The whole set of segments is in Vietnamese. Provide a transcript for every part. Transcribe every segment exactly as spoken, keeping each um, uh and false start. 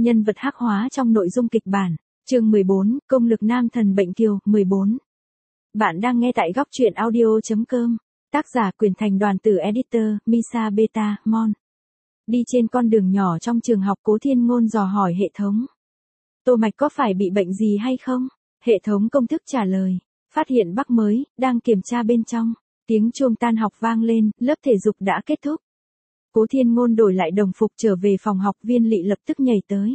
Nhân vật hắc hóa trong nội dung kịch bản. Chương mười bốn, công lực nam thần bệnh kiều, mười bốn. Bạn đang nghe tại góc truyện audio chấm com. Tác giả Quyền Thành Đoàn Tử Editor, Misa Beta, Mon. Đi trên con đường nhỏ trong trường học, Cố Thiên Ngôn dò hỏi hệ thống. Tô Mạch có phải bị bệnh gì hay không? Hệ thống công thức trả lời. Phát hiện bug mới, đang kiểm tra bên trong. Tiếng chuông tan học vang lên, lớp thể dục đã kết thúc. Cố Thiên Ngôn đổi lại đồng phục trở về phòng học, Viên Lị lập tức nhảy tới.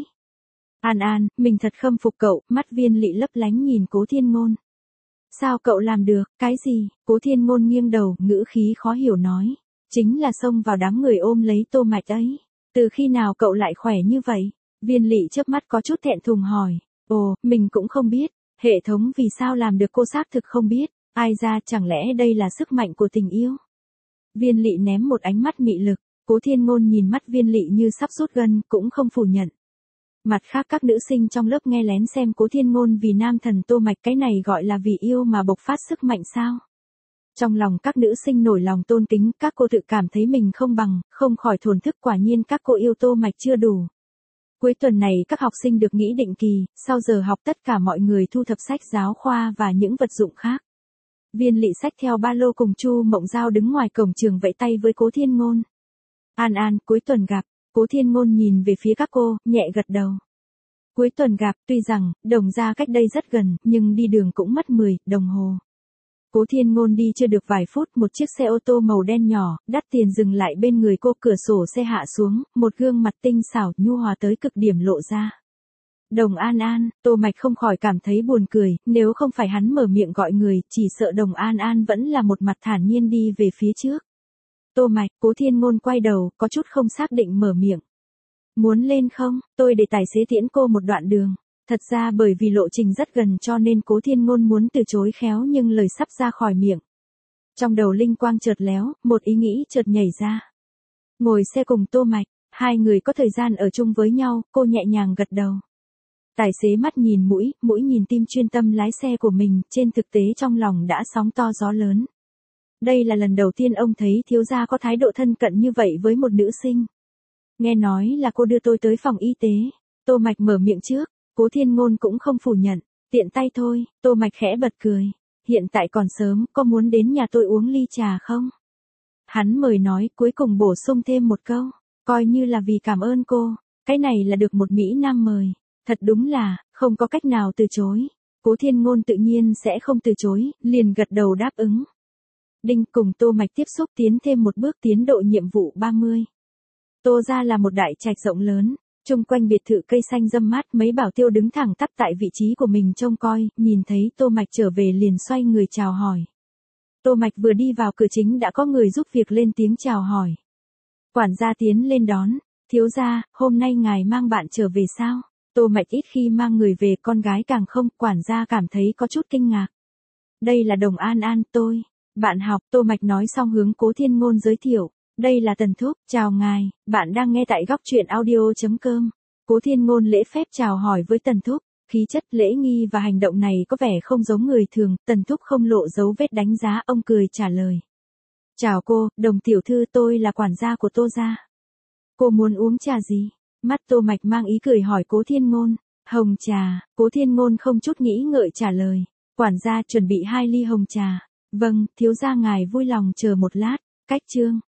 An An, mình thật khâm phục cậu, mắt Viên Lị lấp lánh nhìn Cố Thiên Ngôn. Sao cậu làm được, cái gì? Cố Thiên Ngôn nghiêng đầu, ngữ khí khó hiểu nói. Chính là xông vào đám người ôm lấy Tô Mạch ấy. Từ khi nào cậu lại khỏe như vậy? Viên Lị chớp mắt có chút thẹn thùng hỏi. Ồ, mình cũng không biết. Hệ thống vì sao làm được cô xác thực không biết. Ai ra, chẳng lẽ đây là sức mạnh của tình yêu? Viên Lị ném một ánh mắt mị lực. Cố Thiên Ngôn nhìn mắt Viên Lị như sắp rút gân, cũng không phủ nhận. Mặt khác các nữ sinh trong lớp nghe lén xem Cố Thiên Ngôn vì nam thần Tô Mạch, cái này gọi là vì yêu mà bộc phát sức mạnh sao? Trong lòng các nữ sinh nổi lòng tôn kính, các cô tự cảm thấy mình không bằng, không khỏi thổn thức, quả nhiên các cô yêu Tô Mạch chưa đủ. Cuối tuần này các học sinh được nghỉ định kỳ, sau giờ học tất cả mọi người thu thập sách giáo khoa và những vật dụng khác. Viên Lị xách theo ba lô cùng Chu Mộng Giao đứng ngoài cổng trường vẫy tay với Cố Thiên Ngôn. An An, cuối tuần gặp. Cố Thiên Ngôn nhìn về phía các cô, nhẹ gật đầu. Cuối tuần gặp, tuy rằng, Đồng Gia cách đây rất gần, nhưng đi đường cũng mất mười đồng hồ. Cố Thiên Ngôn đi chưa được vài phút, một chiếc xe ô tô màu đen nhỏ, đắt tiền dừng lại bên người cô, cửa sổ xe hạ xuống, một gương mặt tinh xảo, nhu hòa tới cực điểm lộ ra. Đồng An An, Tô Mạch không khỏi cảm thấy buồn cười, nếu không phải hắn mở miệng gọi người, chỉ sợ Đồng An An vẫn là một mặt thản nhiên đi về phía trước. Tô Mạch, Cố Thiên Ngôn quay đầu, có chút không xác định mở miệng. Muốn lên không, tôi để tài xế tiễn cô một đoạn đường. Thật ra bởi vì lộ trình rất gần cho nên Cố Thiên Ngôn muốn từ chối khéo, nhưng lời sắp ra khỏi miệng. Trong đầu linh quang chợt léo, một ý nghĩ chợt nhảy ra. Ngồi xe cùng Tô Mạch, hai người có thời gian ở chung với nhau, cô nhẹ nhàng gật đầu. Tài xế mắt nhìn mũi, mũi nhìn tim, chuyên tâm lái xe của mình, trên thực tế trong lòng đã sóng to gió lớn. Đây là lần đầu tiên ông thấy thiếu gia có thái độ thân cận như vậy với một nữ sinh. Nghe nói là cô đưa tôi tới phòng y tế. Tô Mạch mở miệng trước, Cố Thiên Ngôn cũng không phủ nhận. Tiện tay thôi, Tô Mạch khẽ bật cười. Hiện tại còn sớm, có muốn đến nhà tôi uống ly trà không? Hắn mời nói, cuối cùng bổ sung thêm một câu. Coi như là vì cảm ơn cô. Cái này là được một Mỹ Nam mời. Thật đúng là, không có cách nào từ chối. Cố Thiên Ngôn tự nhiên sẽ không từ chối, liền gật đầu đáp ứng. Đinh, cùng Tô Mạch tiếp xúc tiến thêm một bước, tiến độ nhiệm vụ ba mươi. Tô gia là một đại trạch rộng lớn, chung quanh biệt thự cây xanh râm mát, mấy bảo tiêu đứng thẳng tắp tại vị trí của mình trông coi, nhìn thấy Tô Mạch trở về liền xoay người chào hỏi. Tô Mạch vừa đi vào cửa chính đã có người giúp việc lên tiếng chào hỏi. Quản gia tiến lên đón, thiếu gia, hôm nay ngài mang bạn trở về sao? Tô Mạch ít khi mang người về, con gái càng không, quản gia cảm thấy có chút kinh ngạc. Đây là Đồng An An, tôi. Bạn học, Tô Mạch nói xong hướng Cố Thiên Ngôn giới thiệu. Đây là Tần Thúc, chào ngài, bạn đang nghe tại góc truyện audio chấm com. Cố Thiên Ngôn lễ phép chào hỏi với Tần Thúc, khí chất, lễ nghi và hành động này có vẻ không giống người thường. Tần Thúc không lộ dấu vết đánh giá, ông cười trả lời. Chào cô, Đồng tiểu thư, tôi là quản gia của Tô gia. Cô muốn uống trà gì? Mắt Tô Mạch mang ý cười hỏi Cố Thiên Ngôn. Hồng trà, Cố Thiên Ngôn không chút nghĩ ngợi trả lời. Quản gia chuẩn bị hai ly hồng trà. Vâng, thiếu gia ngài vui lòng chờ một lát. Cách chương.